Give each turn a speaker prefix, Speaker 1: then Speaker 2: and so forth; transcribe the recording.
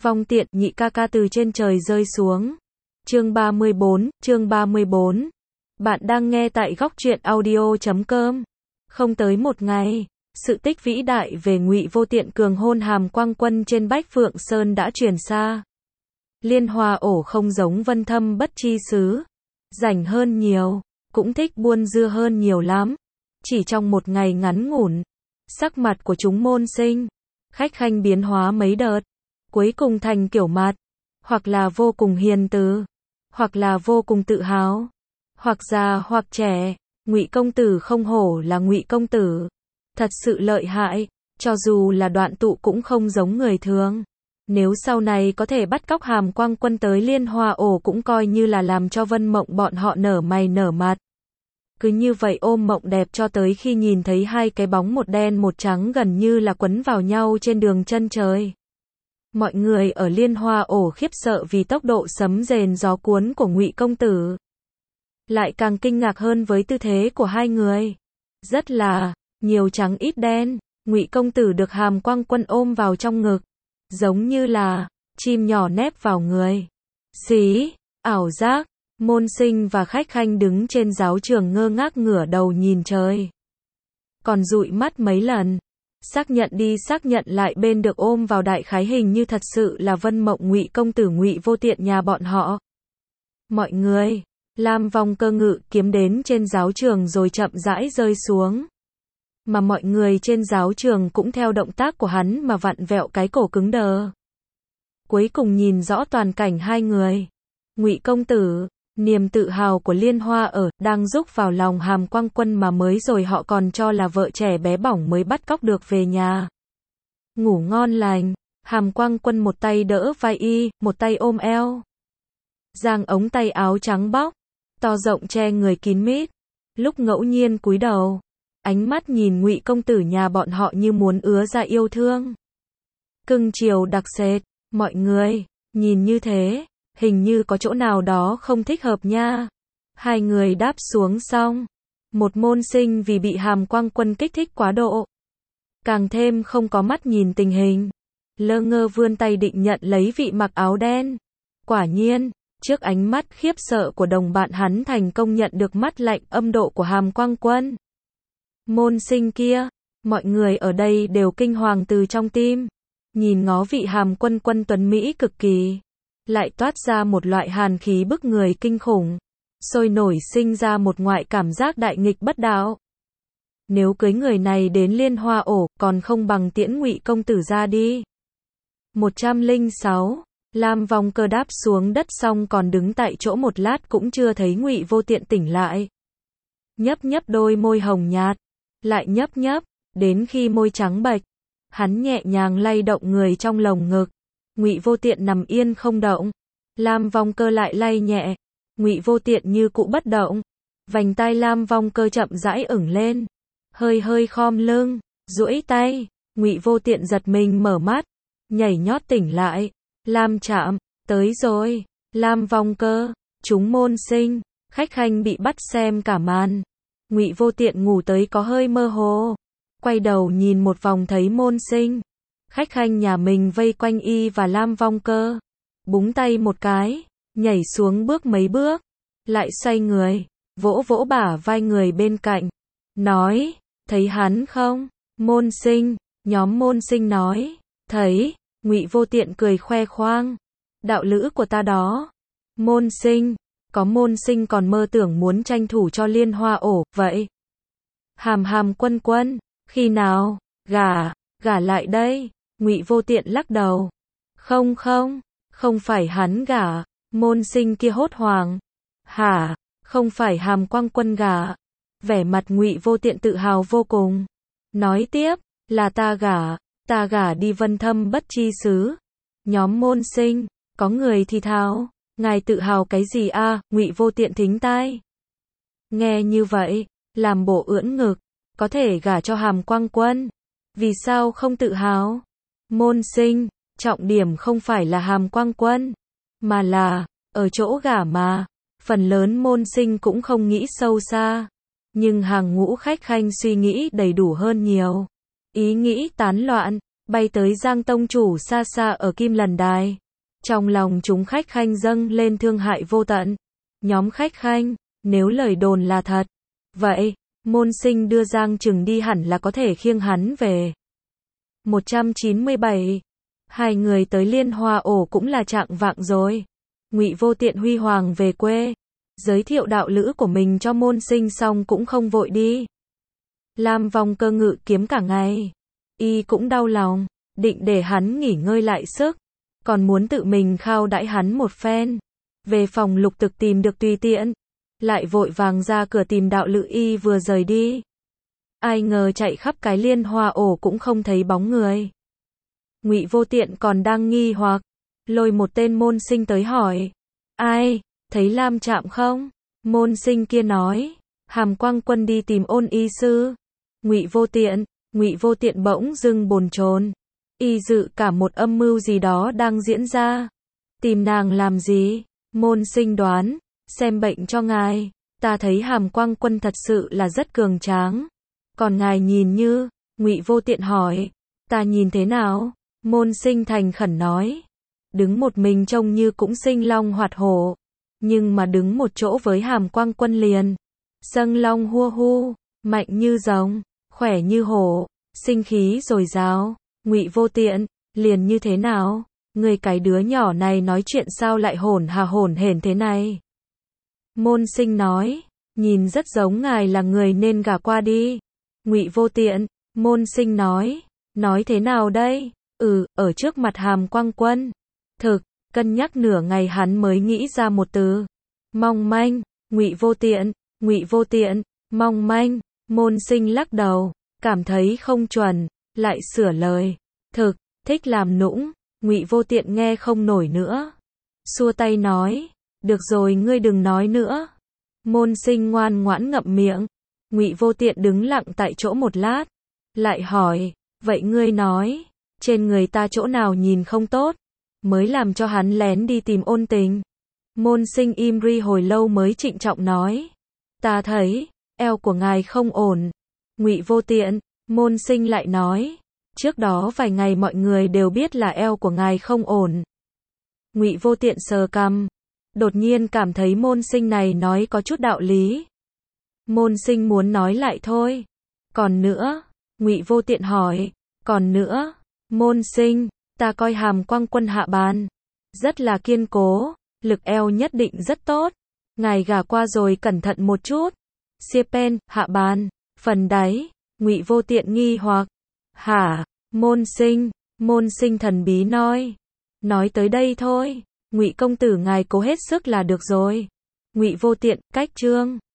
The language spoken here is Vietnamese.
Speaker 1: Vong tiện, nhị ca ca từ trên trời rơi xuống. Chương 34. Bạn đang nghe tại góc truyện audio.com. Không tới một ngày, sự tích vĩ đại về Ngụy Vô Tiện cường hôn Hàm Quang Quân trên Bách Phượng Sơn đã truyền xa. Liên Hoa ổ không giống Vân Thâm Bất Chi Xứ, rảnh hơn nhiều, cũng thích buôn dưa hơn nhiều lắm. Chỉ trong một ngày ngắn ngủn, sắc mặt của chúng môn sinh, khách khanh biến hóa mấy đợt, cuối cùng thành kiểu mặt, hoặc là vô cùng hiền từ, hoặc là vô cùng tự hào, hoặc già hoặc trẻ. Ngụy công tử không hổ là Ngụy công tử, thật sự lợi hại, cho dù là Đoạn Tụ cũng không giống người thường. Nếu sau này có thể bắt cóc Hàm Quang Quân tới Liên Hoa ổ cũng coi như là làm cho Vân Mộng bọn họ nở mày nở mặt. Cứ như vậy ôm mộng đẹp cho tới khi nhìn thấy hai cái bóng một đen một trắng gần như là quấn vào nhau trên đường chân trời. Mọi người ở Liên Hoa ổ khiếp sợ vì tốc độ sấm rền gió cuốn của Ngụy công tử. Lại càng kinh ngạc hơn với tư thế của hai người. Rất là nhiều trắng ít đen, Ngụy công tử được Hàm Quang Quân ôm vào trong ngực, giống như là chim nhỏ nép vào người. Xí, ảo giác, môn sinh và khách khanh đứng trên giáo trường ngơ ngác ngửa đầu nhìn trời. Còn dụi mắt mấy lần, xác nhận đi xác nhận lại bên được ôm vào đại khái hình như thật sự là Vân Mộng Ngụy công tử Ngụy Vô Tiện nhà bọn họ. Mọi người, Lam Vong Cơ ngự kiếm đến trên giáo trường rồi chậm rãi rơi xuống. Mà mọi người trên giáo trường cũng theo động tác của hắn mà vặn vẹo cái cổ cứng đờ. Cuối cùng nhìn rõ toàn cảnh hai người. Ngụy công tử, niềm tự hào của Liên Hoa ở, đang rúc vào lòng Hàm Quang Quân mà mới rồi họ còn cho là vợ trẻ bé bỏng mới bắt cóc được về nhà. Ngủ ngon lành, Hàm Quang Quân một tay đỡ vai y, một tay ôm eo. Giang ống tay áo trắng bóc, to rộng che người kín mít. Lúc ngẫu nhiên cúi đầu, ánh mắt nhìn Ngụy công tử nhà bọn họ như muốn ứa ra yêu thương. Cưng chiều đặc sệt, mọi người, nhìn như thế, hình như có chỗ nào đó không thích hợp nha. Hai người đáp xuống xong, một môn sinh vì bị Hàm Quang Quân kích thích quá độ, càng thêm không có mắt nhìn tình hình, lơ ngơ vươn tay định nhận lấy vị mặc áo đen. Quả nhiên, trước ánh mắt khiếp sợ của đồng bạn hắn thành công nhận được mắt lạnh âm độ của Hàm Quang Quân. Môn sinh kia, mọi người ở đây đều kinh hoàng từ trong tim, nhìn ngó vị Hàm Quân Quân tuấn Mỹ cực kỳ, lại toát ra một loại hàn khí bức người kinh khủng, sôi nổi sinh ra một ngoại cảm giác đại nghịch bất đạo. Nếu cưới người này đến Liên Hoa ổ, còn không bằng tiễn Ngụy công tử ra đi. 106. Lam Vong Cơ đáp xuống đất xong còn đứng tại chỗ một lát cũng chưa thấy Ngụy Vô Tiện tỉnh lại. Nhấp nhấp đôi môi hồng nhạt, lại nhấp nhấp, đến khi môi trắng bệch, hắn nhẹ nhàng lay động người trong lồng ngực. Ngụy Vô Tiện nằm yên không động. Lam Vong Cơ lại lay nhẹ, Ngụy Vô Tiện như cũ bất động. Vành tai Lam Vong Cơ chậm rãi ửng lên, hơi hơi khom lưng, duỗi tay. Ngụy Vô Tiện giật mình mở mắt, nhảy nhót tỉnh lại. Lam Trạm, tới rồi. Lam Vong Cơ, chúng môn sinh, khách khanh bị bắt xem cả màn. Ngụy Vô Tiện ngủ tới có hơi mơ hồ, quay đầu nhìn một vòng thấy môn sinh, khách khanh nhà mình vây quanh y và Lam Vong Cơ, búng tay một cái, nhảy xuống bước mấy bước, lại xoay người, vỗ vỗ bả vai người bên cạnh, nói, thấy hắn không? Môn sinh, nhóm môn sinh nói, thấy. Ngụy Vô Tiện cười khoe khoang, đạo lữ của ta đó. Môn sinh, có môn sinh còn mơ tưởng muốn tranh thủ cho Liên Hoa ổ, vậy. Hàm Quân Quân, khi nào, gả lại đây. Ngụy Vô Tiện lắc đầu. Không phải hắn gả. Môn sinh kia hốt hoảng. Hả, không phải Hàm Quang Quân gả. Vẻ mặt Ngụy Vô Tiện tự hào vô cùng. Nói tiếp, là ta gả đi Vân Thâm Bất Chi Xứ. Nhóm môn sinh, có người thì thào, ngài tự hào cái gì a? Ngụy Vô Tiện thính tai. Nghe như vậy, làm bộ ưỡn ngực, có thể gả cho Hàm Quang Quân, vì sao không tự hào? Môn sinh, trọng điểm không phải là Hàm Quang Quân, mà là ở chỗ gả mà. Phần lớn môn sinh cũng không nghĩ sâu xa, nhưng hàng ngũ khách khanh suy nghĩ đầy đủ hơn nhiều. Ý nghĩ tán loạn, bay tới Giang tông chủ xa xa ở Kim Lần Đài. Trong lòng chúng khách khanh dâng lên thương hại vô tận. Nhóm khách khanh, nếu lời đồn là thật, vậy, Môn Sinh đưa Giang Trừng đi hẳn là có thể khiêng hắn về. 197. Hai người tới Liên Hoa ổ cũng là trạng vạng rồi. Ngụy Vô Tiện huy hoàng về quê, giới thiệu đạo lữ của mình cho Môn Sinh xong cũng không vội đi. Lam Vong Cơ ngự kiếm cả ngày, y cũng đau lòng, định để hắn nghỉ ngơi lại sức, còn muốn tự mình khao đãi hắn một phen. Về phòng Lục Thực tìm được tùy tiện, lại vội vàng ra cửa tìm đạo lữ y vừa rời đi. Ai ngờ chạy khắp cái Liên Hoa ổ cũng không thấy bóng người. Ngụy Vô Tiện còn đang nghi hoặc, lôi một tên Môn Sinh tới hỏi, ai, thấy Lam Trạm không? Môn Sinh kia nói, Hàm Quang Quân đi tìm Ôn y sư. Ngụy Vô Tiện bỗng dưng bồn chồn, y dự cả một âm mưu gì đó đang diễn ra. Tìm nàng làm gì? Môn Sinh đoán, xem bệnh cho ngài, ta thấy Hàm Quang Quân thật sự là rất cường tráng. Còn ngài nhìn như, Ngụy Vô Tiện hỏi, ta nhìn thế nào? Môn Sinh thành khẩn nói, đứng một mình trông như cũng sinh long hoạt hổ, nhưng mà đứng một chỗ với Hàm Quang Quân liền, xâng long hua hu, mạnh như rồng, khỏe như hổ, sinh khí dồi dào. Ngụy Vô Tiện, liền như thế nào? Người cái đứa nhỏ này nói chuyện sao lại hổn hển thế này? Môn Sinh nói, nhìn rất giống ngài là người nên gả qua đi. Ngụy Vô Tiện, Môn Sinh nói thế nào đây? Ở trước mặt Hàm Quang Quân. Thực, cân nhắc nửa ngày hắn mới nghĩ ra một từ. Mong manh. Ngụy Vô Tiện, mong manh. Môn Sinh lắc đầu, cảm thấy không chuẩn, lại sửa lời. Thực, thích làm nũng. Ngụy Vô Tiện nghe không nổi nữa, xua tay nói, được rồi ngươi đừng nói nữa. Môn Sinh ngoan ngoãn ngậm miệng. Ngụy Vô Tiện đứng lặng tại chỗ một lát, lại hỏi, vậy ngươi nói, trên người ta chỗ nào nhìn không tốt, mới làm cho hắn lén đi tìm Ôn Tình? Môn Sinh im ri hồi lâu mới trịnh trọng nói, ta thấy, eo của ngài không ổn. Ngụy Vô Tiện, Môn Sinh lại nói, trước đó vài ngày mọi người đều biết là eo của ngài không ổn. Ngụy Vô Tiện sờ cằm, đột nhiên cảm thấy Môn Sinh này nói có chút đạo lý. Môn Sinh muốn nói lại thôi. Còn nữa? Ngụy Vô Tiện hỏi. Còn nữa? Môn Sinh, ta coi Hàm Quang Quân hạ bàn rất là kiên cố, lực eo nhất định rất tốt. Ngài gả qua rồi cẩn thận một chút. Pen, hạ bàn, phần đáy. Ngụy Vô Tiện nghi hoặc. Hả? Môn Sinh thần bí nói tới đây thôi. Ngụy công tử ngài cố hết sức là được rồi. Ngụy Vô Tiện, cách chương